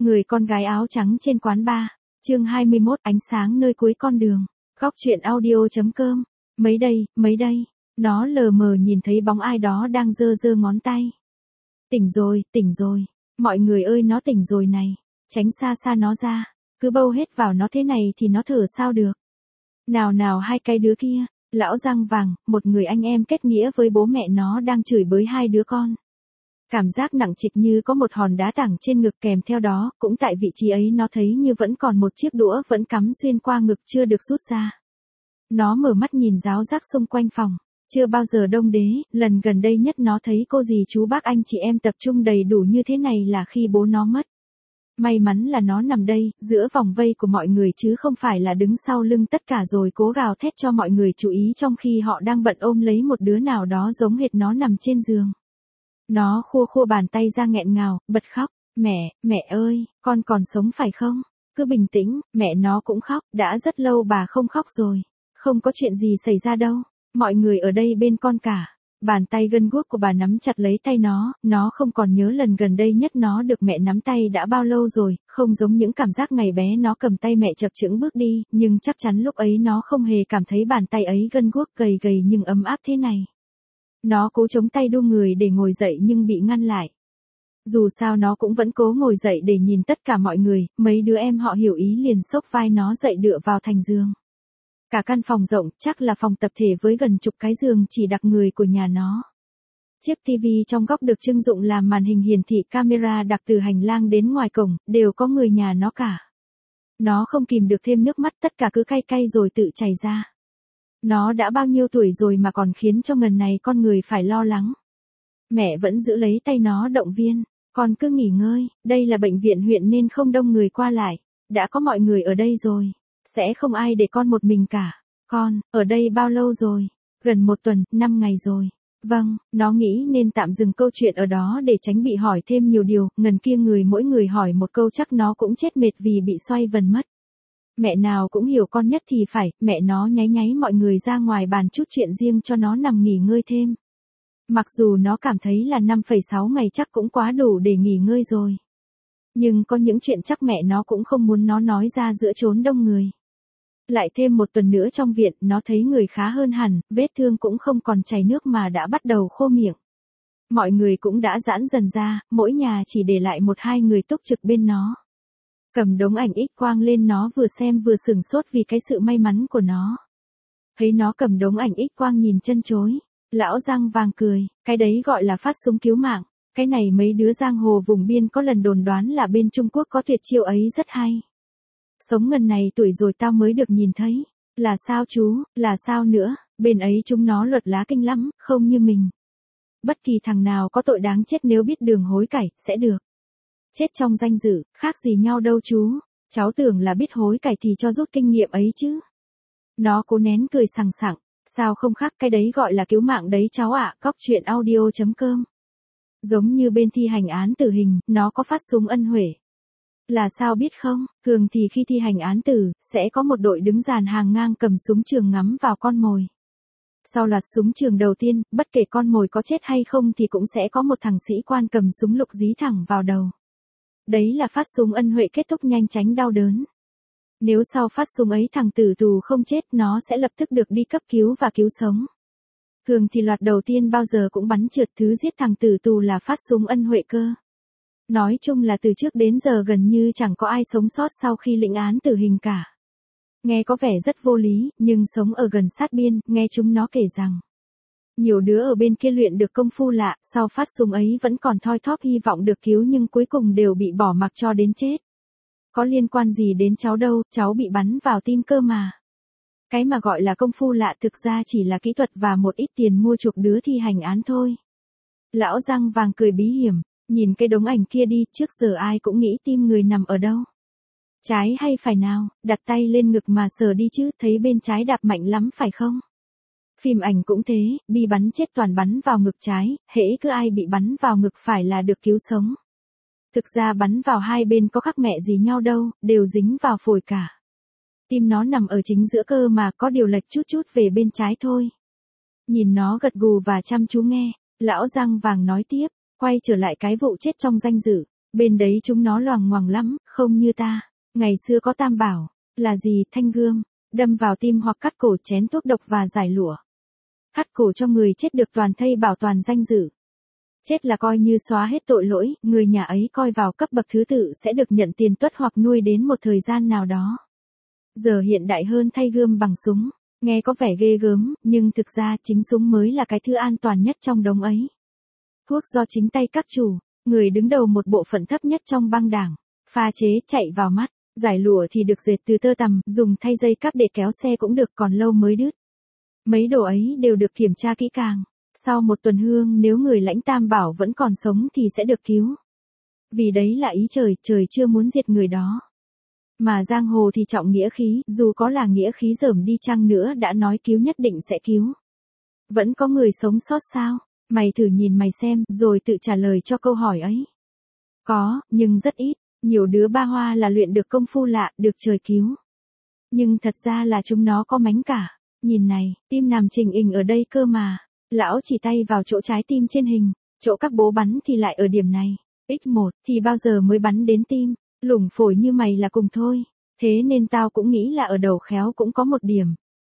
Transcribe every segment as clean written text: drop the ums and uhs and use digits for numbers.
Người con gái áo trắng trên quán bar. Chương 21, ánh sáng nơi cuối con đường. Góc truyện audio.com. Mấy đây. Nó lờ mờ nhìn thấy bóng ai đó đang giơ giơ ngón tay. Tỉnh rồi. Mọi người ơi, nó tỉnh rồi này. Tránh xa xa nó ra. Cứ bâu hết vào nó thế này thì nó thở sao được. Nào hai cái đứa kia. Lão răng vàng, một người anh em kết nghĩa với bố mẹ nó đang chửi bới hai đứa con. Cảm giác nặng trịch như có một hòn đá tảng trên ngực, kèm theo đó, cũng tại vị trí ấy nó thấy như vẫn còn một chiếc đũa vẫn cắm xuyên qua ngực chưa được rút ra. Nó mở mắt nhìn ráo rác xung quanh phòng. Chưa bao giờ đông đế, lần gần đây nhất nó thấy cô dì chú bác anh chị em tập trung đầy đủ như thế này là khi bố nó mất. May mắn là nó nằm đây, giữa vòng vây của mọi người chứ không phải là đứng sau lưng tất cả rồi cố gào thét cho mọi người chú ý trong khi họ đang bận ôm lấy một đứa nào đó giống hệt nó nằm trên giường. Nó khua bàn tay ra nghẹn ngào, bật khóc. Mẹ ơi, con còn sống phải không? Cứ bình tĩnh, mẹ nó cũng khóc, đã rất lâu bà không khóc rồi. Không có chuyện gì xảy ra đâu, mọi người ở đây bên con cả. Bàn tay gân guốc của bà nắm chặt lấy tay nó không còn nhớ lần gần đây nhất nó được mẹ nắm tay đã bao lâu rồi, không giống những cảm giác ngày bé nó cầm tay mẹ chập chững bước đi, nhưng chắc chắn lúc ấy nó không hề cảm thấy bàn tay ấy gân guốc gầy nhưng ấm áp thế này. Nó cố chống tay đu người để ngồi dậy nhưng bị ngăn lại. Dù sao nó cũng vẫn cố ngồi dậy để nhìn tất cả mọi người, mấy đứa em họ hiểu ý liền xốc vai nó dậy dựa vào thành giường. Cả căn phòng rộng, chắc là phòng tập thể với gần chục cái giường chỉ đặt người của nhà nó. Chiếc tivi trong góc được trưng dụng làm màn hình hiển thị camera đặt từ hành lang đến ngoài cổng, đều có người nhà nó cả. Nó không kìm được thêm nước mắt, tất cả cứ cay rồi tự chảy ra. Nó đã bao nhiêu tuổi rồi mà còn khiến cho ngần này con người phải lo lắng. Mẹ vẫn giữ lấy tay nó động viên, con cứ nghỉ ngơi, đây là bệnh viện huyện nên không đông người qua lại, đã có mọi người ở đây rồi, sẽ không ai để con một mình cả. Con, ở đây bao lâu rồi? Gần 1 tuần, 5 ngày rồi. Vâng, nó nghĩ nên tạm dừng câu chuyện ở đó để tránh bị hỏi thêm nhiều điều, ngần kia mỗi người hỏi một câu chắc nó cũng chết mệt vì bị xoay vần mất. Mẹ nào cũng hiểu con nhất thì phải, mẹ nó nháy mọi người ra ngoài bàn chút chuyện riêng cho nó nằm nghỉ ngơi thêm. Mặc dù nó cảm thấy là 5,6 ngày chắc cũng quá đủ để nghỉ ngơi rồi. Nhưng có những chuyện chắc mẹ nó cũng không muốn nó nói ra giữa chốn đông người. Lại thêm 1 tuần nữa trong viện, nó thấy người khá hơn hẳn, vết thương cũng không còn chảy nước mà đã bắt đầu khô miệng. Mọi người cũng đã giãn dần ra, mỗi nhà chỉ để lại 1-2 người túc trực bên nó. Cầm đống ảnh X quang lên nó vừa xem vừa sửng sốt vì cái sự may mắn của nó. Thấy nó cầm đống ảnh X quang nhìn chân chối, lão răng vàng cười, cái đấy gọi là phát súng cứu mạng, cái này mấy đứa giang hồ vùng biên có lần đồn đoán là bên Trung Quốc có tuyệt chiêu ấy rất hay. Sống ngần này tuổi rồi tao mới được nhìn thấy, là sao chú, là sao nữa, bên ấy chúng nó luật lá kinh lắm, không như mình. Bất kỳ thằng nào có tội đáng chết nếu biết đường hối cải, sẽ được. Chết trong danh dự, khác gì nhau đâu chú, cháu tưởng là biết hối cải thì cho rút kinh nghiệm ấy chứ. Nó cố nén cười sằng sặc, sao không khác, cái đấy gọi là cứu mạng đấy cháu ạ. Góc truyện audio.com. Giống như bên thi hành án tử hình, nó có phát súng ân huệ. Là sao biết không, thường thì khi thi hành án tử, sẽ có một đội đứng dàn hàng ngang cầm súng trường ngắm vào con mồi. Sau loạt súng trường đầu tiên, bất kể con mồi có chết hay không thì cũng sẽ có một thằng sĩ quan cầm súng lục dí thẳng vào đầu. Đấy là phát súng ân huệ kết thúc nhanh tránh đau đớn. Nếu sau phát súng ấy thằng tử tù không chết, nó sẽ lập tức được đi cấp cứu và cứu sống. Thường thì loạt đầu tiên bao giờ cũng bắn trượt, thứ giết thằng tử tù là phát súng ân huệ cơ. Nói chung là từ trước đến giờ gần như chẳng có ai sống sót sau khi lĩnh án tử hình cả. Nghe có vẻ rất vô lý, nhưng sống ở gần sát biên, nghe chúng nó kể rằng nhiều đứa ở bên kia luyện được công phu lạ, sau phát súng ấy vẫn còn thoi thóp hy vọng được cứu nhưng cuối cùng đều bị bỏ mặc cho đến chết. Có liên quan gì đến cháu đâu, cháu bị bắn vào tim cơ mà. Cái mà gọi là công phu lạ thực ra chỉ là kỹ thuật và một ít tiền mua chuộc đứa thi hành án thôi. Lão răng vàng cười bí hiểm, nhìn cái đống ảnh kia đi, trước giờ ai cũng nghĩ tim người nằm ở đâu. Trái hay phải nào, đặt tay lên ngực mà sờ đi chứ, thấy bên trái đạp mạnh lắm phải không? Phim ảnh cũng thế, bi bắn chết toàn bắn vào ngực trái, hễ cứ ai bị bắn vào ngực phải là được cứu sống. Thực ra bắn vào hai bên có khác mẹ gì nhau đâu, đều dính vào phổi cả. Tim nó nằm ở chính giữa cơ mà, có điều lệch chút về bên trái thôi. Nhìn nó gật gù và chăm chú nghe, lão răng vàng nói tiếp, quay trở lại cái vụ chết trong danh dự. Bên đấy chúng nó loằng ngoằng lắm, không như ta. Ngày xưa có tam bảo, là gì, thanh gươm, đâm vào tim hoặc cắt cổ, chén thuốc độc và giải lụa. Cắt cổ cho người chết được toàn thây bảo toàn danh dự. Chết là coi như xóa hết tội lỗi, người nhà ấy coi vào cấp bậc thứ tự sẽ được nhận tiền tuất hoặc nuôi đến một thời gian nào đó. Giờ hiện đại hơn thay gươm bằng súng, nghe có vẻ ghê gớm, nhưng thực ra chính súng mới là cái thứ an toàn nhất trong đống ấy. Thuốc do chính tay các chủ, người đứng đầu một bộ phận thấp nhất trong băng đảng, pha chế chạy vào mắt. Giải lụa thì được dệt từ tơ tằm, dùng thay dây cáp để kéo xe cũng được, còn lâu mới đứt. Mấy đồ ấy đều được kiểm tra kỹ càng. Sau một tuần hương nếu người lãnh tam bảo vẫn còn sống thì sẽ được cứu. Vì đấy là ý trời, trời chưa muốn diệt người đó. Mà giang hồ thì trọng nghĩa khí, dù có là nghĩa khí dởm đi chăng nữa đã nói cứu nhất định sẽ cứu. Vẫn có người sống sót sao? Mày thử nhìn mày xem, rồi tự trả lời cho câu hỏi ấy. Có, nhưng rất ít. Nhiều đứa ba hoa là luyện được công phu lạ, được trời cứu. Nhưng thật ra là chúng nó có mánh cả. Nhìn này, tim nằm trình hình ở đây cơ mà. Lão chỉ tay vào chỗ trái tim trên hình, chỗ các bố bắn thì lại ở điểm này. X1 thì bao giờ mới bắn đến tim, lủng phổi như mày là cùng thôi. Thế nên tao cũng nghĩ là ở đầu khéo cũng có một điểm.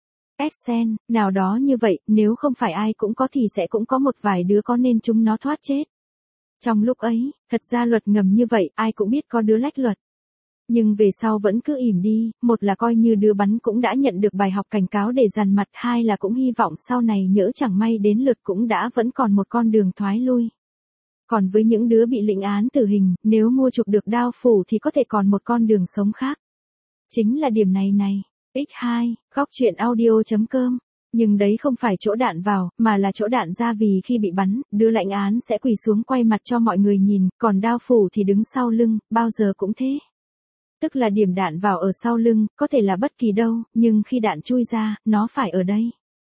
Excel, nào đó như vậy, nếu không phải ai cũng có thì sẽ cũng có một vài đứa có nên chúng nó thoát chết. Trong lúc ấy, thật ra luật ngầm như vậy, ai cũng biết có đứa lách luật. Nhưng về sau vẫn cứ ỉm đi, một là coi như đứa bắn cũng đã nhận được bài học cảnh cáo để dằn mặt, hai là cũng hy vọng sau này nhỡ chẳng may đến lượt cũng đã vẫn còn một con đường thoái lui. Còn với những đứa bị lĩnh án tử hình, nếu mua chuộc được đao phủ thì có thể còn một con đường sống khác. Chính là điểm này này. X2, góc truyện audio.com. Nhưng đấy không phải chỗ đạn vào, mà là chỗ đạn ra, vì khi bị bắn, đứa lãnh án sẽ quỳ xuống quay mặt cho mọi người nhìn, còn đao phủ thì đứng sau lưng, bao giờ cũng thế. Tức là điểm đạn vào ở sau lưng, có thể là bất kỳ đâu, nhưng khi đạn chui ra, nó phải ở đây.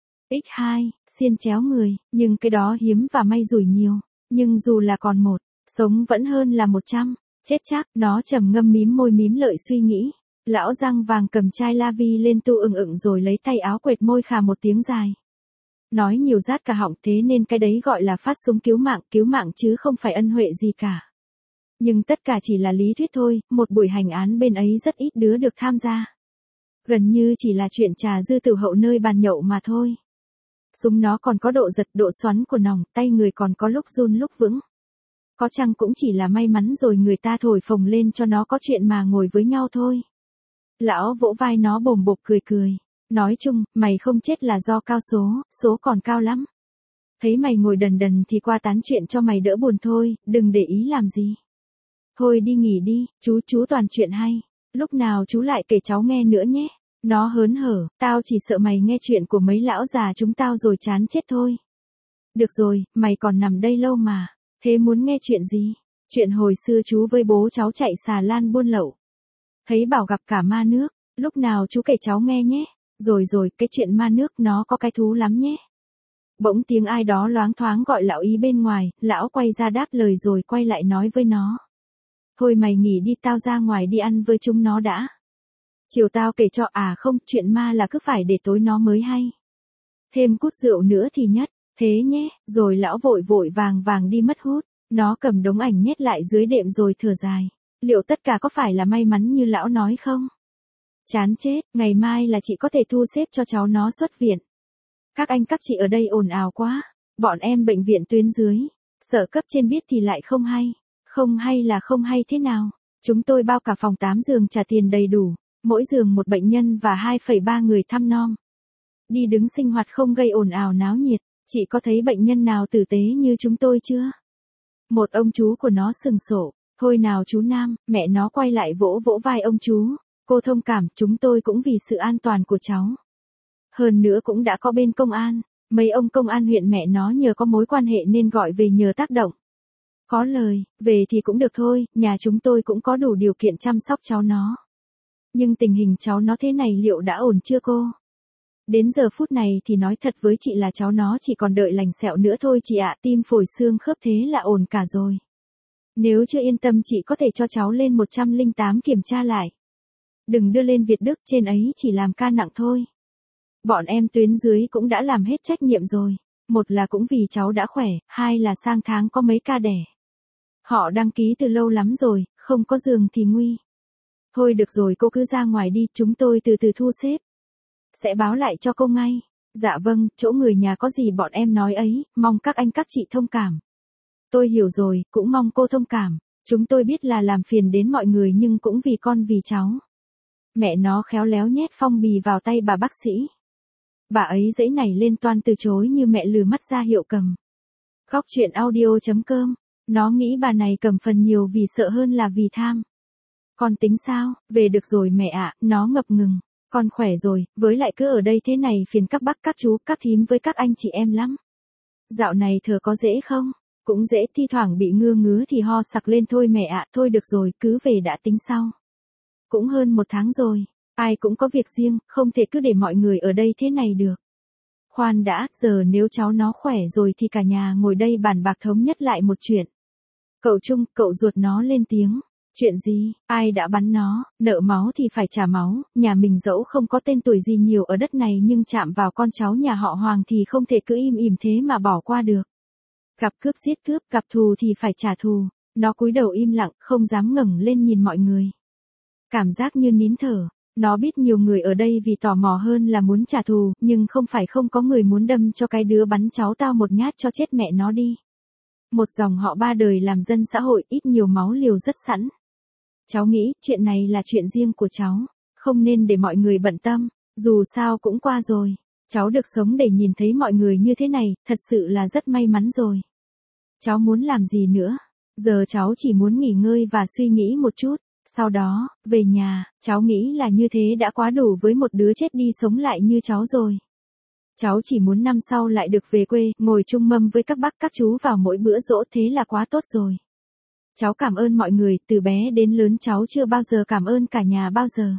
X2, xiên chéo người, nhưng cái đó hiếm và may rủi nhiều. Nhưng dù là còn một, sống vẫn hơn là 100. Chết chắc, nó trầm ngâm mím môi mím lợi suy nghĩ. Lão răng vàng cầm chai la vi lên tu ừng rồi lấy tay áo quệt môi khà một tiếng dài. Nói nhiều rát cả họng, thế nên cái đấy gọi là phát súng cứu mạng chứ không phải ân huệ gì cả. Nhưng tất cả chỉ là lý thuyết thôi, một buổi hành án bên ấy rất ít đứa được tham gia. Gần như chỉ là chuyện trà dư tiểu hậu nơi bàn nhậu mà thôi. Súng nó còn có độ giật, độ xoắn của nòng, tay người còn có lúc run lúc vững. Có chăng cũng chỉ là may mắn rồi người ta thổi phồng lên cho nó có chuyện mà ngồi với nhau thôi. Lão vỗ vai nó bồm bộp cười cười. Nói chung, mày không chết là do cao số còn cao lắm. Thấy mày ngồi đần đần thì qua tán chuyện cho mày đỡ buồn thôi, đừng để ý làm gì. Thôi đi nghỉ đi, chú toàn chuyện hay. Lúc nào chú lại kể cháu nghe nữa nhé. Nó hớn hở, tao chỉ sợ mày nghe chuyện của mấy lão già chúng tao rồi chán chết thôi. Được rồi, mày còn nằm đây lâu mà. Thế muốn nghe chuyện gì? Chuyện hồi xưa chú với bố cháu chạy xà lan buôn lậu. Thấy bảo gặp cả ma nước, lúc nào chú kể cháu nghe nhé. Rồi, cái chuyện ma nước nó có cái thú lắm nhé. Bỗng tiếng ai đó loáng thoáng gọi lão ý bên ngoài, lão quay ra đáp lời rồi quay lại nói với nó. Thôi mày nghỉ đi, tao ra ngoài đi ăn với chúng nó đã. Chiều tao kể cho, không, chuyện ma là cứ phải để tối nó mới hay. Thêm cút rượu nữa thì nhất, thế nhé, rồi lão vội vàng đi mất hút. Nó cầm đống ảnh nhét lại dưới đệm rồi thở dài. Liệu tất cả có phải là may mắn như lão nói không? Chán chết, ngày mai là chị có thể thu xếp cho cháu nó xuất viện. Các anh các chị ở đây ồn ào quá. Bọn em bệnh viện tuyến dưới. Sở cấp trên biết thì lại không hay. Không hay là không hay thế nào? Chúng tôi bao cả phòng 8 giường trả tiền đầy đủ. Mỗi giường một bệnh nhân và 2,3 người thăm nom. Đi đứng sinh hoạt không gây ồn ào náo nhiệt. Chị có thấy bệnh nhân nào tử tế như chúng tôi chưa? Một ông chú của nó sừng sộ. Thôi nào chú Nam, mẹ nó quay lại vỗ vai ông chú. Cô thông cảm, chúng tôi cũng vì sự an toàn của cháu. Hơn nữa cũng đã có bên công an. Mấy ông công an huyện mẹ nó nhờ có mối quan hệ nên gọi về nhờ tác động. Có lời, về thì cũng được thôi, nhà chúng tôi cũng có đủ điều kiện chăm sóc cháu nó. Nhưng tình hình cháu nó thế này liệu đã ổn chưa cô? Đến giờ phút này thì nói thật với chị là cháu nó chỉ còn đợi lành sẹo nữa thôi chị ạ, tim phổi xương khớp thế là ổn cả rồi. Nếu chưa yên tâm chị có thể cho cháu lên 108 kiểm tra lại. Đừng đưa lên Việt Đức, trên ấy chỉ làm ca nặng thôi. Bọn em tuyến dưới cũng đã làm hết trách nhiệm rồi. Một là cũng vì cháu đã khỏe, hai là sang tháng có mấy ca đẻ. Họ đăng ký từ lâu lắm rồi, không có giường thì nguy. Thôi được rồi, cô cứ ra ngoài đi, chúng tôi từ từ thu xếp. Sẽ báo lại cho cô ngay. Dạ vâng, chỗ người nhà có gì bọn em nói ấy, mong các anh các chị thông cảm. Tôi hiểu rồi, cũng mong cô thông cảm. Chúng tôi biết là làm phiền đến mọi người nhưng cũng vì con vì cháu. Mẹ nó khéo léo nhét phong bì vào tay bà bác sĩ. Bà ấy giãy nảy lên toan từ chối như mẹ lừ mắt ra hiệu cầm. Góc chuyện audio.com. Nó nghĩ bà này cầm phần nhiều vì sợ hơn là vì tham. Con tính sao, về được rồi mẹ ạ, nó ngập ngừng. Con khỏe rồi, với lại cứ ở đây thế này phiền các bác các chú, các thím với các anh chị em lắm. Dạo này thở có dễ không? Cũng dễ, thi thoảng bị ngứa thì ho sặc lên thôi mẹ ạ, thôi được rồi, cứ về đã tính sau. Cũng hơn 1 tháng rồi, ai cũng có việc riêng, không thể cứ để mọi người ở đây thế này được. Khoan đã, giờ nếu cháu nó khỏe rồi thì cả nhà ngồi đây bàn bạc thống nhất lại một chuyện. Cậu Trung, cậu ruột nó lên tiếng. Chuyện gì, ai đã bắn nó, nợ máu thì phải trả máu, nhà mình dẫu không có tên tuổi gì nhiều ở đất này nhưng chạm vào con cháu nhà họ Hoàng thì không thể cứ im ỉm thế mà bỏ qua được. Gặp cướp giết cướp, gặp thù thì phải trả thù. Nó cúi đầu im lặng, không dám ngẩng lên nhìn mọi người. Cảm giác như nín thở. Nó biết nhiều người ở đây vì tò mò hơn là muốn trả thù, nhưng không phải không có người muốn đâm cho cái đứa bắn cháu tao một nhát cho chết mẹ nó đi. Một dòng họ 3 đời làm dân xã hội, ít nhiều máu liều rất sẵn. Cháu nghĩ chuyện này là chuyện riêng của cháu, không nên để mọi người bận tâm, dù sao cũng qua rồi. Cháu được sống để nhìn thấy mọi người như thế này, thật sự là rất may mắn rồi. Cháu muốn làm gì nữa? Giờ cháu chỉ muốn nghỉ ngơi và suy nghĩ một chút, sau đó, về nhà, cháu nghĩ là như thế đã quá đủ với một đứa chết đi sống lại như cháu rồi. Cháu chỉ muốn năm sau lại được về quê, ngồi chung mâm với các bác các chú vào mỗi bữa giỗ, thế là quá tốt rồi. Cháu cảm ơn mọi người, từ bé đến lớn cháu chưa bao giờ cảm ơn cả nhà bao giờ.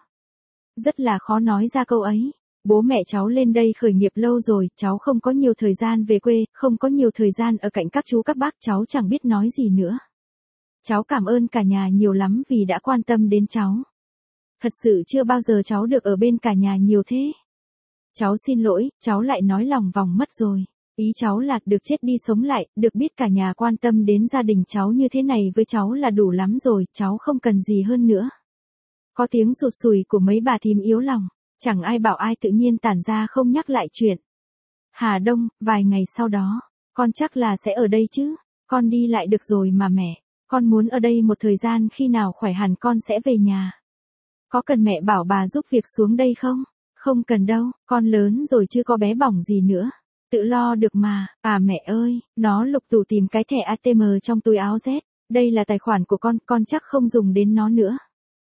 Rất là khó nói ra câu ấy. Bố mẹ cháu lên đây khởi nghiệp lâu rồi, cháu không có nhiều thời gian về quê, không có nhiều thời gian ở cạnh các chú các bác, cháu chẳng biết nói gì nữa. Cháu cảm ơn cả nhà nhiều lắm vì đã quan tâm đến cháu. Thật sự chưa bao giờ cháu được ở bên cả nhà nhiều thế. Cháu xin lỗi, cháu lại nói lòng vòng mất rồi. Ý cháu là được chết đi sống lại, được biết cả nhà quan tâm đến gia đình cháu như thế này với cháu là đủ lắm rồi, cháu không cần gì hơn nữa. Có tiếng sụt sùi của mấy bà thím yếu lòng, chẳng ai bảo ai tự nhiên tản ra không nhắc lại chuyện. Hà Đông, vài ngày sau đó, con chắc là sẽ ở đây chứ, con đi lại được rồi mà mẹ, con muốn ở đây một thời gian, khi nào khỏe hẳn con sẽ về nhà. Có cần mẹ bảo bà giúp việc xuống đây không? Không cần đâu, con lớn rồi chưa có bé bỏng gì nữa. Tự lo được mà, à mẹ ơi, nó lục tủ tìm cái thẻ ATM trong túi áo Z, đây là tài khoản của con chắc không dùng đến nó nữa.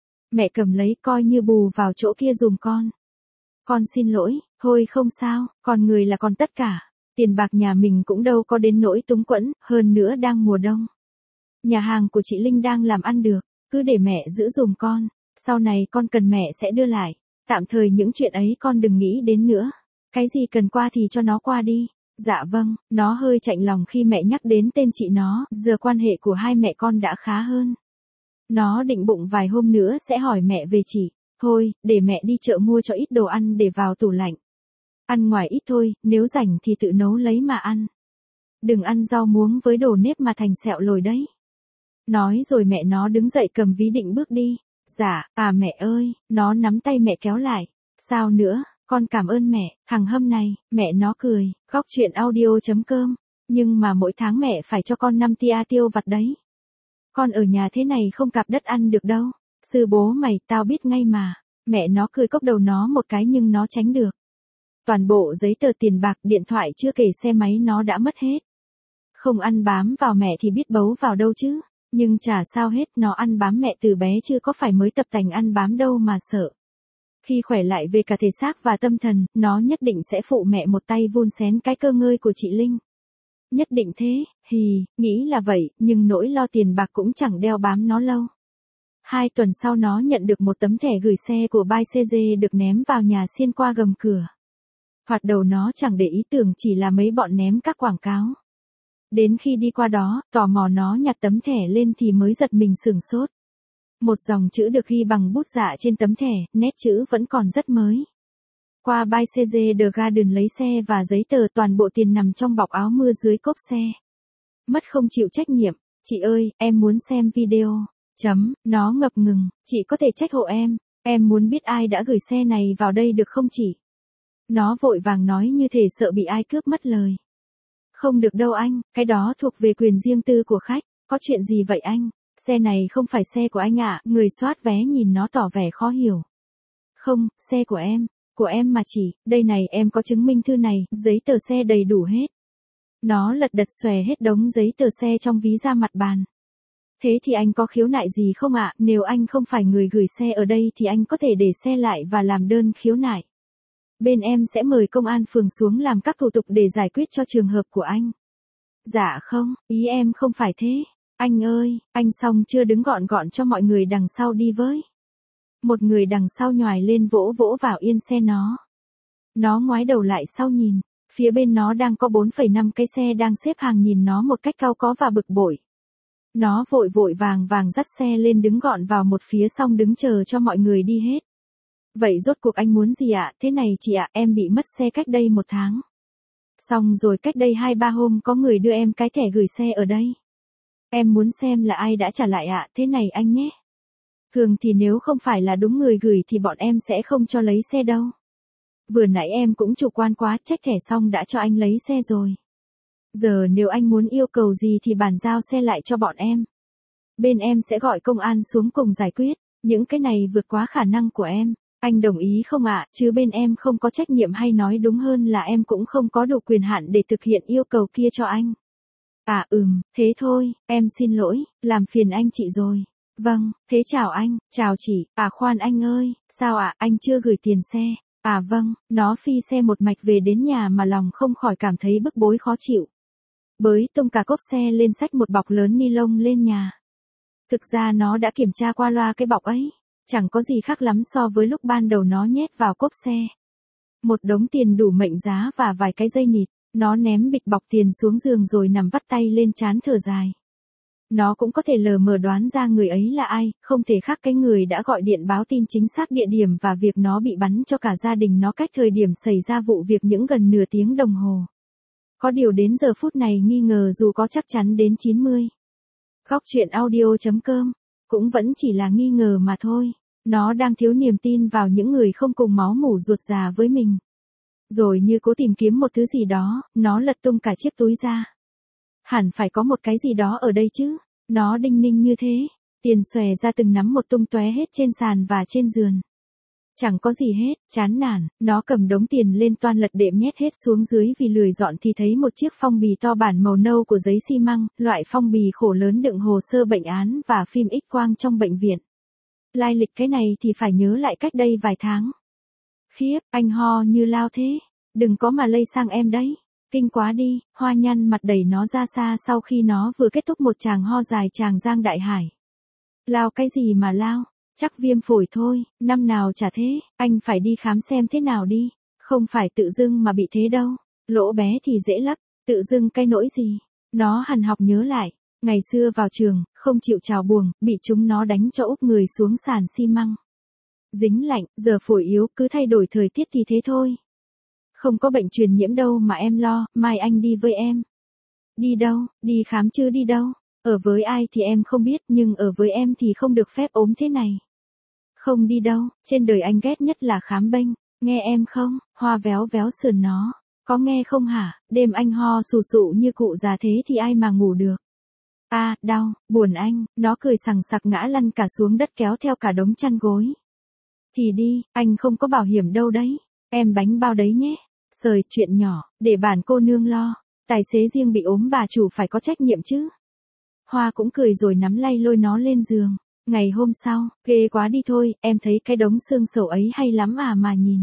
Mẹ cầm lấy coi như bù vào chỗ kia dùm con. Con xin lỗi, thôi không sao, con người là còn tất cả, tiền bạc nhà mình cũng đâu có đến nỗi túng quẫn, hơn nữa đang mùa đông. Nhà hàng của chị Linh đang làm ăn được, cứ để mẹ giữ dùm con, sau này con cần mẹ sẽ đưa lại, tạm thời những chuyện ấy con đừng nghĩ đến nữa. Cái gì cần qua thì cho nó qua đi. Dạ vâng, nó hơi chạnh lòng khi mẹ nhắc đến tên chị nó, giờ quan hệ của hai mẹ con đã khá hơn. Nó định bụng vài hôm nữa sẽ hỏi mẹ về chị. Thôi, để mẹ đi chợ mua cho ít đồ ăn để vào tủ lạnh. Ăn ngoài ít thôi, nếu rảnh thì tự nấu lấy mà ăn. Đừng ăn rau muống với đồ nếp mà thành sẹo lồi đấy. Nói rồi mẹ nó đứng dậy cầm ví định bước đi. Dạ, à mẹ ơi, nó nắm tay mẹ kéo lại. Sao nữa? Con cảm ơn mẹ, thằng Hâm này, mẹ nó cười, góc chuyện audio.com, nhưng mà mỗi tháng mẹ phải cho con 5 tia tiêu vặt đấy. Con ở nhà thế này không cặp đất ăn được đâu, sư bố mày, tao biết ngay mà, mẹ nó cười cốc đầu nó một cái nhưng nó tránh được. Toàn bộ giấy tờ tiền bạc, điện thoại chưa kể xe máy nó đã mất hết. Không ăn bám vào mẹ thì biết bấu vào đâu chứ, nhưng chả sao hết, nó ăn bám mẹ từ bé chứ có phải mới tập tành ăn bám đâu mà sợ. Khi khỏe lại về cả thể xác và tâm thần, nó nhất định sẽ phụ mẹ một tay vun xén cái cơ ngơi của chị Linh. Nhất định thế, nghĩ là vậy, nhưng nỗi lo tiền bạc cũng chẳng đeo bám nó lâu. 2 tuần sau nó nhận được một tấm thẻ gửi xe của Bay CG được ném vào nhà xiên qua gầm cửa. Thoạt đầu nó chẳng để ý, tưởng chỉ là mấy bọn ném các quảng cáo. Đến khi đi qua đó, tò mò nó nhặt tấm thẻ lên thì mới giật mình sửng sốt. Một dòng chữ được ghi bằng bút dạ trên tấm thẻ, nét chữ vẫn còn rất mới. Qua Bay CG The Garden lấy xe và giấy tờ, toàn bộ tiền nằm trong bọc áo mưa dưới cốp xe. Mất không chịu trách nhiệm, Chị ơi, em muốn xem video. Nó ngập ngừng, chị có thể trách hộ em muốn biết ai đã gửi xe này vào đây được không chị? Nó vội vàng nói như thể sợ bị ai cướp mất lời. Không được đâu anh, cái đó thuộc về quyền riêng tư của khách, có chuyện gì vậy anh? Xe này không phải xe của anh ạ, người soát vé nhìn nó tỏ vẻ khó hiểu. Không, xe của em mà chị, đây này em có chứng minh thư này, giấy tờ xe đầy đủ hết. Nó lật đật xòe hết đống giấy tờ xe trong ví ra mặt bàn. Thế thì anh có khiếu nại gì không ạ? Nếu anh không phải người gửi xe ở đây thì anh có thể để xe lại và làm đơn khiếu nại. Bên em sẽ mời công an phường xuống làm các thủ tục để giải quyết cho trường hợp của anh. Dạ không, ý em không phải thế. Anh ơi, anh xong chưa, đứng gọn gọn cho mọi người đằng sau đi với. Một người đằng sau nhoài lên vỗ vỗ vào yên xe nó. Nó ngoái đầu lại sau nhìn, phía bên nó đang có 4,5 cái xe đang xếp hàng nhìn nó một cách cau có và bực bội. Nó vội vội vàng vàng dắt xe lên đứng gọn vào một phía xong đứng chờ cho mọi người đi hết. Vậy rốt cuộc anh muốn gì ạ? Thế này chị ạ, em bị mất xe cách đây 1 tháng. Xong rồi cách đây 2-3 hôm có người đưa em cái thẻ gửi xe ở đây. Em muốn xem là ai đã trả lại ạ, thế này anh nhé. Thường thì nếu không phải là đúng người gửi thì bọn em sẽ không cho lấy xe đâu. Vừa nãy em cũng chủ quan quá, check thẻ xong đã cho anh lấy xe rồi. Giờ nếu anh muốn yêu cầu gì thì bàn giao xe lại cho bọn em. Bên em sẽ gọi công an xuống cùng giải quyết, những cái này vượt quá khả năng của em. Anh đồng ý không ạ? Chứ bên em không có trách nhiệm, hay nói đúng hơn là em cũng không có đủ quyền hạn để thực hiện yêu cầu kia cho anh. À thế thôi, em xin lỗi, làm phiền anh chị rồi. Vâng, thế chào anh, chào chị, khoan anh ơi, sao ạ, anh chưa gửi tiền xe. Vâng, nó phi xe một mạch về đến nhà mà lòng không khỏi cảm thấy bức bối khó chịu. Bới tung cả cốp xe lên, xách một bọc lớn ni lông lên nhà. Thực ra nó đã kiểm tra qua loa cái bọc ấy, chẳng có gì khác lắm so với lúc ban đầu nó nhét vào cốp xe. Một đống tiền đủ mệnh giá và vài cái dây nịt, nó ném bịch bọc tiền xuống giường rồi nằm vắt tay lên trán thở dài. Nó cũng có thể lờ mờ đoán ra người ấy là ai, không thể khác cái người đã gọi điện báo tin chính xác địa điểm và việc nó bị bắn cho cả gia đình nó cách thời điểm xảy ra vụ việc những gần nửa tiếng đồng hồ. Có điều đến giờ phút này nghi ngờ dù có chắc chắn đến 90. Góc truyện audio.com cũng vẫn chỉ là nghi ngờ mà thôi. Nó đang thiếu niềm tin vào những người không cùng máu mủ ruột già với mình. Rồi như cố tìm kiếm một thứ gì đó, nó lật tung cả chiếc túi ra. Hẳn phải có một cái gì đó ở đây chứ. Nó đinh ninh như thế. Tiền xòe ra từng nắm một tung tóe hết trên sàn và trên giường. Chẳng có gì hết, chán nản, nó cầm đống tiền lên toan lật đệm nhét hết xuống dưới vì lười dọn thì thấy một chiếc phong bì to bản màu nâu của giấy xi măng, loại phong bì khổ lớn đựng hồ sơ bệnh án và phim X-quang trong bệnh viện. Lai lịch cái này thì phải nhớ lại cách đây vài tháng. Khiếp, anh ho như lao thế. Đừng có mà lây sang em đấy. Kinh quá đi, Hoa nhăn mặt đẩy nó ra xa sau khi nó vừa kết thúc một tràng ho dài tràng giang đại hải. Lao cái gì mà lao? Chắc viêm phổi thôi, năm nào chả thế, anh phải đi khám xem thế nào đi. Không phải tự dưng mà bị thế đâu. Lỗ bé thì dễ lấp, tự dưng cái nỗi gì. Nó hằn học nhớ lại. Ngày xưa vào trường, không chịu chào buồng, bị chúng nó đánh cho úp người xuống sàn xi măng. Dính lạnh, giờ phổi yếu, cứ thay đổi thời tiết thì thế thôi. Không có bệnh truyền nhiễm đâu mà em lo, mai anh đi với em. Đi đâu, đi khám chứ đi đâu. Ở với ai thì em không biết, nhưng ở với em thì không được phép ốm thế này. Không đi đâu, trên đời anh ghét nhất là khám bênh, nghe em không? Hoa véo véo sườn nó. Có nghe không hả? Đêm anh ho sù sụ như cụ già thế thì ai mà ngủ được. Đau, buồn anh, nó cười sằng sặc ngã lăn cả xuống đất kéo theo cả đống chăn gối. Thì đi, anh không có bảo hiểm đâu đấy. Em bánh bao đấy nhé. Sời, chuyện nhỏ, để bản cô nương lo. Tài xế riêng bị ốm bà chủ phải có trách nhiệm chứ. Hoa cũng cười rồi nắm lay lôi nó lên giường. Ngày hôm sau, ghê quá đi thôi, em thấy cái đống xương sầu ấy hay lắm mà nhìn.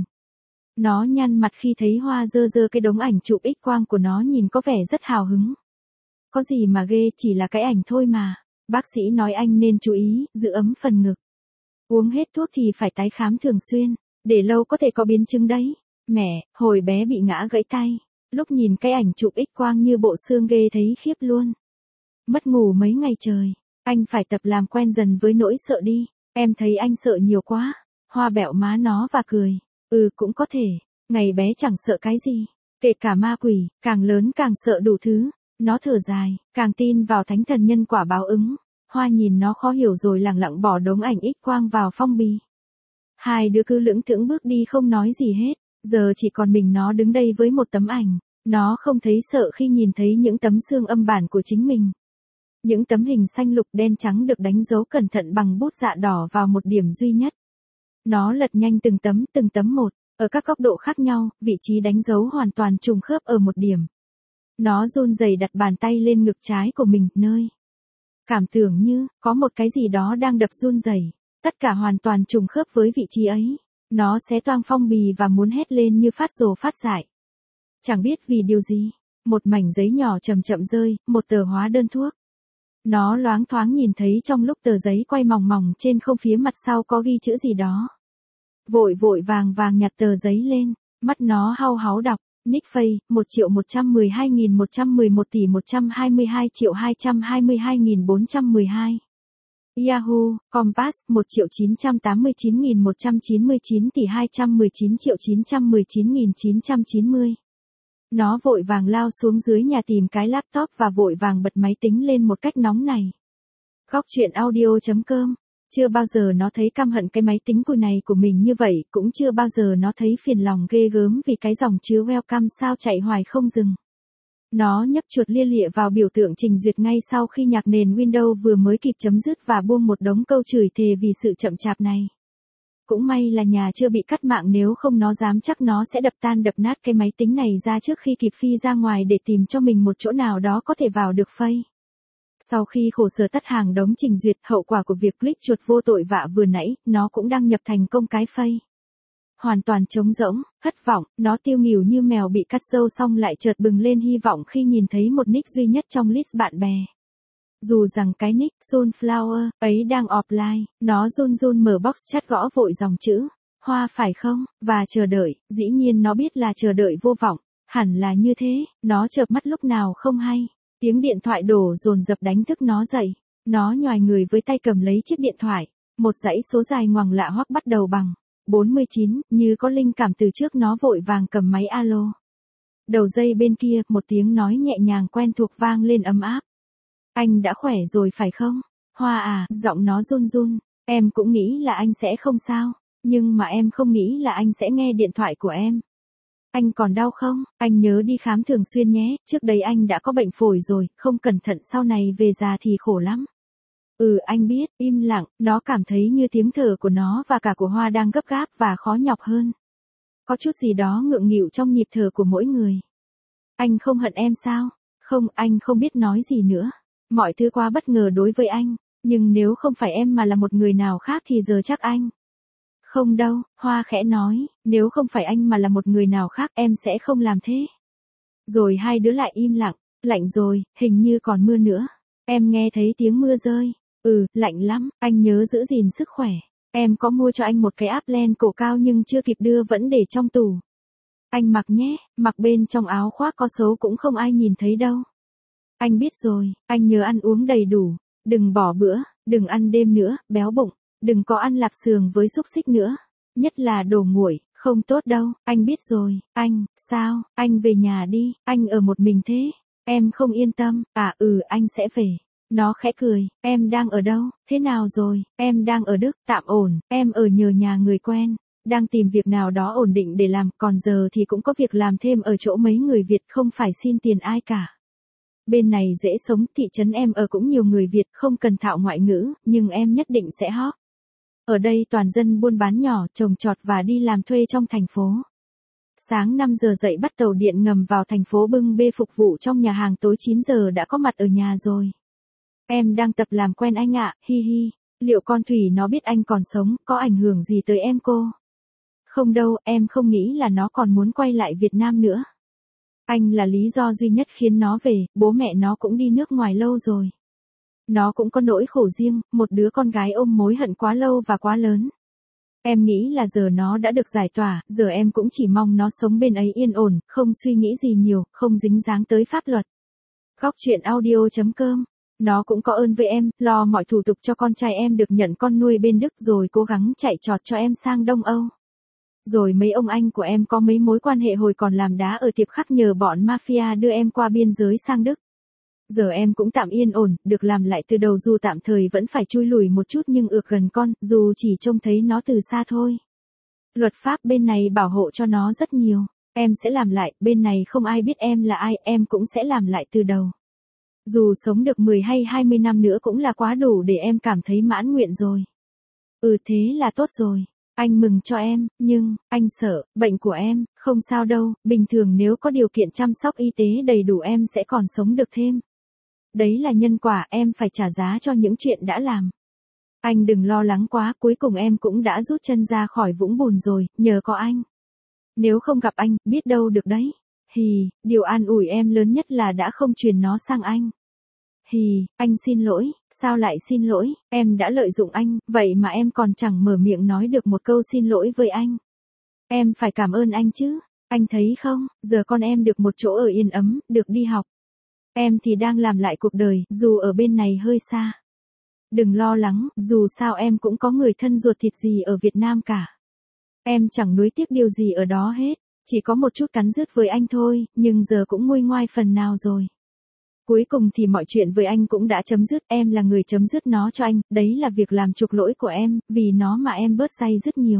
Nó nhăn mặt khi thấy Hoa dơ dơ cái đống ảnh chụp X-quang của nó nhìn có vẻ rất hào hứng. Có gì mà ghê, chỉ là cái ảnh thôi mà. Bác sĩ nói anh nên chú ý, giữ ấm phần ngực. Uống hết thuốc thì phải tái khám thường xuyên, để lâu có thể có biến chứng đấy. Mẹ, hồi bé bị ngã gãy tay. Lúc nhìn cái ảnh chụp X-quang như bộ xương ghê thấy khiếp luôn. Mất ngủ mấy ngày trời. Anh phải tập làm quen dần với nỗi sợ đi. Em thấy anh sợ nhiều quá. Hoa bẹo má nó và cười. Cũng có thể. Ngày bé chẳng sợ cái gì. Kể cả ma quỷ, càng lớn càng sợ đủ thứ. Nó thở dài, càng tin vào thánh thần nhân quả báo ứng. Hoa nhìn nó khó hiểu rồi lẳng lặng bỏ đống ảnh X quang vào phong bì. Hai đứa cứ lững thững bước đi không nói gì hết, giờ chỉ còn mình nó đứng đây với một tấm ảnh. Nó không thấy sợ khi nhìn thấy những tấm xương âm bản của chính mình. Những tấm hình xanh lục đen trắng được đánh dấu cẩn thận bằng bút dạ đỏ vào một điểm duy nhất. Nó lật nhanh từng tấm một, ở các góc độ khác nhau, vị trí đánh dấu hoàn toàn trùng khớp ở một điểm. Nó run rẩy đặt bàn tay lên ngực trái của mình, nơi cảm tưởng như có một cái gì đó đang đập run rẩy, tất cả hoàn toàn trùng khớp với vị trí ấy. Nó xé toang phong bì và muốn hét lên như phát rồ phát dại. Chẳng biết vì điều gì, một mảnh giấy nhỏ chậm chậm rơi, một tờ hóa đơn thuốc. Nó loáng thoáng nhìn thấy trong lúc tờ giấy quay mỏng mỏng trên không phía mặt sau có ghi chữ gì đó. Vội vội vàng nhặt tờ giấy lên, mắt nó hau háu đọc, Nick Faye, 1.112.111 tỷ 122.222.412. Yahoo, Compass, 1.989.199 tỷ 219.919.990. Nó vội vàng lao xuống dưới nhà tìm cái laptop và vội vàng bật máy tính lên một cách nóng này. Góc truyện audio.com. Chưa bao giờ nó thấy căm hận cái máy tính cùi này của mình như vậy, cũng chưa bao giờ nó thấy phiền lòng ghê gớm vì cái dòng chứa welcome sao chạy hoài không dừng. Nó nhấp chuột lia lịa vào biểu tượng trình duyệt ngay sau khi nhạc nền Windows vừa mới kịp chấm dứt và buông một đống câu chửi thề vì sự chậm chạp này. Cũng may là nhà chưa bị cắt mạng, nếu không nó dám chắc nó sẽ đập tan đập nát cái máy tính này ra trước khi kịp phi ra ngoài để tìm cho mình một chỗ nào đó có thể vào được Face. Sau khi khổ sở tắt hàng đống trình duyệt, hậu quả của việc click chuột vô tội vạ vừa nãy, nó cũng đăng nhập thành công cái Face. Hoàn toàn trống rỗng, thất vọng, nó tiêu nghỉu như mèo bị cắt râu xong lại chợt bừng lên hy vọng khi nhìn thấy một nick duy nhất trong list bạn bè. Dù rằng cái nick Sunflower ấy đang offline, nó run mở box chat gõ vội dòng chữ Hoa phải không, và chờ đợi. Dĩ nhiên nó biết là chờ đợi vô vọng, hẳn là như thế. Nó chợp mắt lúc nào không hay, tiếng điện thoại đổ dồn dập đánh thức nó dậy. Nó nhoài người với tay cầm lấy chiếc điện thoại, một dãy số dài ngoằng lạ hoắc bắt đầu bằng 49, như có linh cảm từ trước. Nó vội vàng cầm máy alo. Đầu dây bên kia, một tiếng nói nhẹ nhàng quen thuộc vang lên ấm áp. Anh đã khỏe rồi phải không? Hoa à, giọng nó run. Em cũng nghĩ là anh sẽ không sao, nhưng mà em không nghĩ là anh sẽ nghe điện thoại của em. Anh còn đau không? Anh nhớ đi khám thường xuyên nhé, trước đây anh đã có bệnh phổi rồi, không cẩn thận sau này về già thì khổ lắm. Anh biết. Im lặng, nó cảm thấy như tiếng thở của nó và cả của Hoa đang gấp gáp và khó nhọc hơn. Có chút gì đó ngượng nghịu trong nhịp thở của mỗi người. Anh không hận em sao? Không, anh không biết nói gì nữa. Mọi thứ quá bất ngờ đối với anh, nhưng nếu không phải em mà là một người nào khác thì giờ chắc anh. Không đâu, Hoa khẽ nói, nếu không phải anh mà là một người nào khác em sẽ không làm thế. Rồi hai đứa lại im lặng, lạnh rồi, hình như còn mưa nữa. Em nghe thấy tiếng mưa rơi. Lạnh lắm, anh nhớ giữ gìn sức khỏe. Em có mua cho anh một cái áp len cổ cao nhưng chưa kịp đưa, vẫn để trong tủ. Anh mặc nhé, mặc bên trong áo khoác có xấu cũng không ai nhìn thấy đâu. Anh biết rồi, anh nhớ ăn uống đầy đủ, đừng bỏ bữa, đừng ăn đêm nữa, béo bụng, đừng có ăn lạp xưởng với xúc xích nữa, nhất là đồ nguội, không tốt đâu. Anh biết rồi. Anh, sao, anh về nhà đi, anh ở một mình thế, em không yên tâm. Anh sẽ về. Nó khẽ cười, em đang ở đâu, thế nào rồi? Em đang ở Đức, tạm ổn, em ở nhờ nhà người quen, đang tìm việc nào đó ổn định để làm, còn giờ thì cũng có việc làm thêm ở chỗ mấy người Việt, không phải xin tiền ai cả. Bên này dễ sống, thị trấn em ở cũng nhiều người Việt, không cần thạo ngoại ngữ, nhưng em nhất định sẽ hot. Ở đây toàn dân buôn bán nhỏ, trồng trọt và đi làm thuê trong thành phố. Sáng 5 giờ dậy bắt tàu điện ngầm vào thành phố bưng bê phục vụ trong nhà hàng, tối 9 giờ đã có mặt ở nhà rồi. Em đang tập làm quen anh ạ, hi hi. Liệu con Thủy nó biết anh còn sống, có ảnh hưởng gì tới em cô? Không đâu, em không nghĩ là nó còn muốn quay lại Việt Nam nữa. Anh là lý do duy nhất khiến nó về, bố mẹ nó cũng đi nước ngoài lâu rồi. Nó cũng có nỗi khổ riêng, một đứa con gái ôm mối hận quá lâu và quá lớn. Em nghĩ là giờ nó đã được giải tỏa, giờ em cũng chỉ mong nó sống bên ấy yên ổn, không suy nghĩ gì nhiều, không dính dáng tới pháp luật. Góc truyện audio.com. Nó cũng có ơn với em, lo mọi thủ tục cho con trai em được nhận con nuôi bên Đức, rồi cố gắng chạy trọt cho em sang Đông Âu. Rồi mấy ông anh của em có mấy mối quan hệ hồi còn làm đá ở tiệp khắc, nhờ bọn mafia đưa em qua biên giới sang Đức. Giờ em cũng tạm yên ổn, được làm lại từ đầu dù tạm thời vẫn phải chui lùi một chút nhưng ược gần con, dù chỉ trông thấy nó từ xa thôi. Luật pháp bên này bảo hộ cho nó rất nhiều. Em sẽ làm lại, bên này không ai biết em là ai, em cũng sẽ làm lại từ đầu. Dù sống được 10 hay 20 năm nữa cũng là quá đủ để em cảm thấy mãn nguyện rồi. Thế là tốt rồi. Anh mừng cho em, nhưng, anh sợ, bệnh của em, không sao đâu, bình thường nếu có điều kiện chăm sóc y tế đầy đủ em sẽ còn sống được thêm. Đấy là nhân quả, em phải trả giá cho những chuyện đã làm. Anh đừng lo lắng quá, cuối cùng em cũng đã rút chân ra khỏi vũng bùn rồi, nhờ có anh. Nếu không gặp anh, biết đâu được đấy. Điều an ủi em lớn nhất là đã không truyền nó sang anh. Anh xin lỗi, sao lại xin lỗi, em đã lợi dụng anh, vậy mà em còn chẳng mở miệng nói được một câu xin lỗi với anh. Em phải cảm ơn anh chứ, anh thấy không, giờ con em được một chỗ ở yên ấm, được đi học. Em thì đang làm lại cuộc đời, dù ở bên này hơi xa. Đừng lo lắng, dù sao em cũng có người thân ruột thịt gì ở Việt Nam cả. Em chẳng nuối tiếc điều gì ở đó hết, chỉ có một chút cắn rứt với anh thôi, nhưng giờ cũng nguôi ngoai phần nào rồi. Cuối cùng thì mọi chuyện với anh cũng đã chấm dứt, em là người chấm dứt nó cho anh, đấy là việc làm chuộc lỗi của em, vì nó mà em bớt say rất nhiều.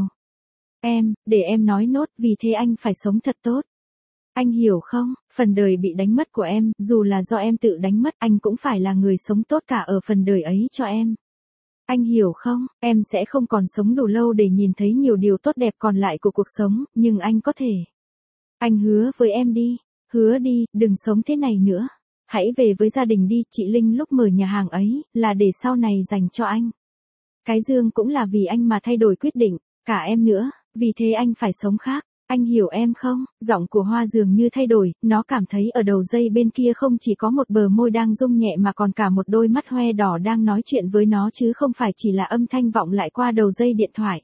Để em nói nốt, vì thế anh phải sống thật tốt. Anh hiểu không, phần đời bị đánh mất của em, dù là do em tự đánh mất, anh cũng phải là người sống tốt cả ở phần đời ấy cho em. Anh hiểu không, em sẽ không còn sống đủ lâu để nhìn thấy nhiều điều tốt đẹp còn lại của cuộc sống, nhưng anh có thể. Anh hứa với em đi, hứa đi, đừng sống thế này nữa. Hãy về với gia đình đi, chị Linh lúc mở nhà hàng ấy, là để sau này dành cho anh. Cái Dương cũng là vì anh mà thay đổi quyết định, cả em nữa, vì thế anh phải sống khác. Anh hiểu em không, giọng của Hoa dường như thay đổi, nó cảm thấy ở đầu dây bên kia không chỉ có một bờ môi đang rung nhẹ mà còn cả một đôi mắt hoe đỏ đang nói chuyện với nó chứ không phải chỉ là âm thanh vọng lại qua đầu dây điện thoại.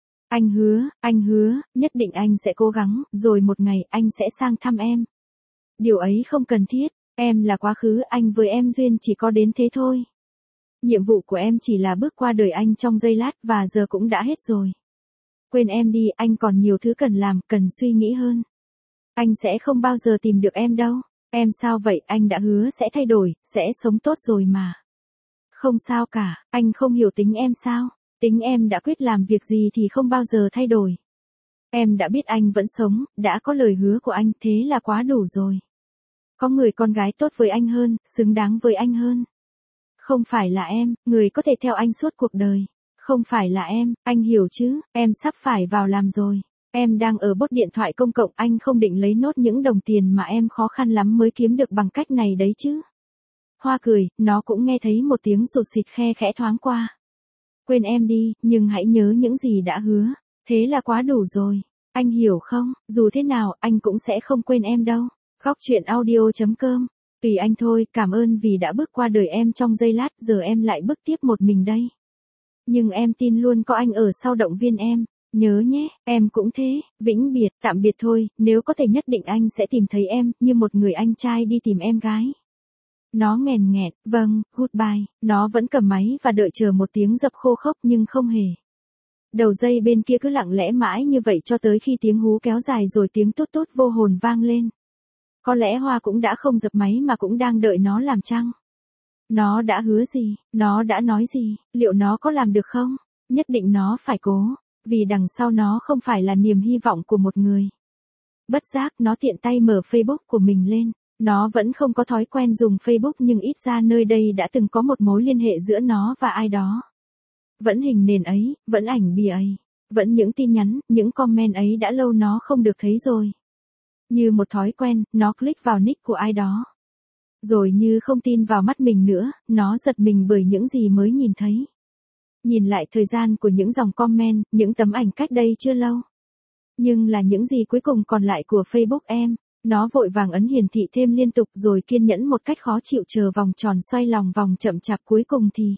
Anh hứa, nhất định anh sẽ cố gắng, rồi một ngày anh sẽ sang thăm em. Điều ấy không cần thiết, em là quá khứ, anh với em duyên chỉ có đến thế thôi. Nhiệm vụ của em chỉ là bước qua đời anh trong giây lát và giờ cũng đã hết rồi. Quên em đi, anh còn nhiều thứ cần làm, cần suy nghĩ hơn. Anh sẽ không bao giờ tìm được em đâu. Em sao vậy, anh đã hứa sẽ thay đổi, sẽ sống tốt rồi mà. Không sao cả, anh không hiểu tính em sao? Tính em đã quyết làm việc gì thì không bao giờ thay đổi. Em đã biết anh vẫn sống, đã có lời hứa của anh, thế là quá đủ rồi. Có người con gái tốt với anh hơn, xứng đáng với anh hơn. Không phải là em, người có thể theo anh suốt cuộc đời. Không phải là em, anh hiểu chứ, em sắp phải vào làm rồi. Em đang ở bốt điện thoại công cộng, anh không định lấy nốt những đồng tiền mà em khó khăn lắm mới kiếm được bằng cách này đấy chứ. Hoa cười, nó cũng nghe thấy một tiếng sụt xịt khe khẽ thoáng qua. Quên em đi, nhưng hãy nhớ những gì đã hứa. Thế là quá đủ rồi. Anh hiểu không, dù thế nào, anh cũng sẽ không quên em đâu. Góc truyện audio.com. Tùy anh thôi, cảm ơn vì đã bước qua đời em trong giây lát, giờ em lại bước tiếp một mình đây. Nhưng em tin luôn có anh ở sau động viên em. Nhớ nhé, em cũng thế, vĩnh biệt, tạm biệt thôi, nếu có thể nhất định anh sẽ tìm thấy em, như một người anh trai đi tìm em gái. Nó nghèn nghẹn, vâng, goodbye, nó vẫn cầm máy và đợi chờ một tiếng dập khô khốc nhưng không hề. Đầu dây bên kia cứ lặng lẽ mãi như vậy cho tới khi tiếng hú kéo dài rồi tiếng tút tút vô hồn vang lên. Có lẽ Hoa cũng đã không dập máy mà cũng đang đợi nó làm chăng? Nó đã hứa gì? Nó đã nói gì? Liệu nó có làm được không? Nhất định nó phải cố, vì đằng sau nó không phải là niềm hy vọng của một người. Bất giác nó tiện tay mở Facebook của mình lên. Nó vẫn không có thói quen dùng Facebook nhưng ít ra nơi đây đã từng có một mối liên hệ giữa nó và ai đó. Vẫn hình nền ấy, vẫn ảnh bìa ấy, vẫn những tin nhắn, những comment ấy đã lâu nó không được thấy rồi. Như một thói quen, nó click vào nick của ai đó. Rồi như không tin vào mắt mình nữa, nó giật mình bởi những gì mới nhìn thấy. Nhìn lại thời gian của những dòng comment, những tấm ảnh cách đây chưa lâu. Nhưng là những gì cuối cùng còn lại của Facebook em. Nó vội vàng ấn hiển thị thêm liên tục rồi kiên nhẫn một cách khó chịu chờ vòng tròn xoay lòng vòng chậm chạp cuối cùng thì.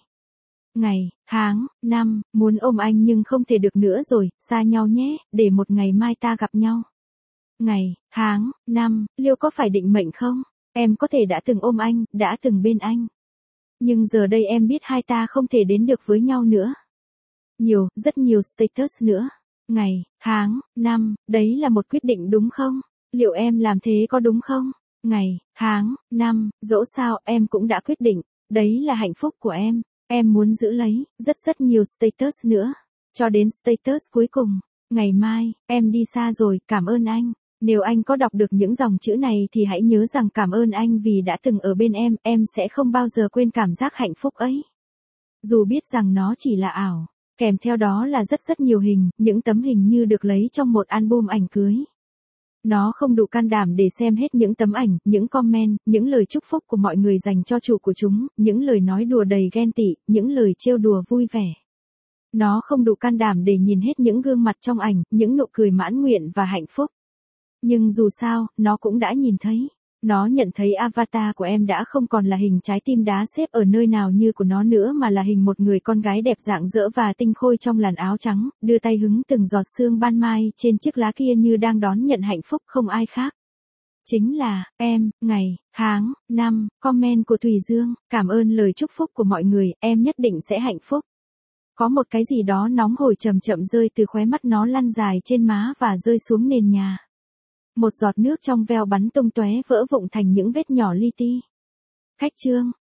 Ngày, tháng, năm, muốn ôm anh nhưng không thể được nữa rồi, xa nhau nhé, để một ngày mai ta gặp nhau. Ngày, tháng, năm, liệu có phải định mệnh không? Em có thể đã từng ôm anh, đã từng bên anh. Nhưng giờ đây em biết hai ta không thể đến được với nhau nữa. Nhiều, rất nhiều status nữa. Ngày, tháng, năm, đấy là một quyết định đúng không? Liệu em làm thế có đúng không? ngày, tháng, năm, dẫu sao em cũng đã quyết định, đấy là hạnh phúc của em muốn giữ lấy, rất nhiều status nữa, cho đến status cuối cùng, ngày mai, em đi xa rồi, cảm ơn anh. Nếu anh có đọc được những dòng chữ này thì hãy nhớ rằng cảm ơn anh vì đã từng ở bên em sẽ không bao giờ quên cảm giác hạnh phúc ấy. Dù biết rằng nó chỉ là ảo, kèm theo đó là rất nhiều hình, những tấm hình như được lấy trong một album ảnh cưới. Nó không đủ can đảm để xem hết những tấm ảnh, những comment, những lời chúc phúc của mọi người dành cho chủ của chúng, những lời nói đùa đầy ghen tị, những lời trêu đùa vui vẻ. Nó không đủ can đảm để nhìn hết những gương mặt trong ảnh, những nụ cười mãn nguyện và hạnh phúc. Nhưng dù sao, nó cũng đã nhìn thấy. Nó nhận thấy avatar của em đã không còn là hình trái tim đá xếp ở nơi nào như của nó nữa mà là hình một người con gái đẹp rạng rỡ và tinh khôi trong làn áo trắng, đưa tay hứng từng giọt sương ban mai trên chiếc lá kia như đang đón nhận hạnh phúc không ai khác. Chính là, em, ngày, tháng, năm, comment của Thùy Dương, cảm ơn lời chúc phúc của mọi người, em nhất định sẽ hạnh phúc. Có một cái gì đó nóng hổi chậm chậm rơi từ khóe mắt nó lăn dài trên má và rơi xuống nền nhà. Một giọt nước trong veo bắn tung tóe vỡ vụn thành những vết nhỏ li ti. Khách trương.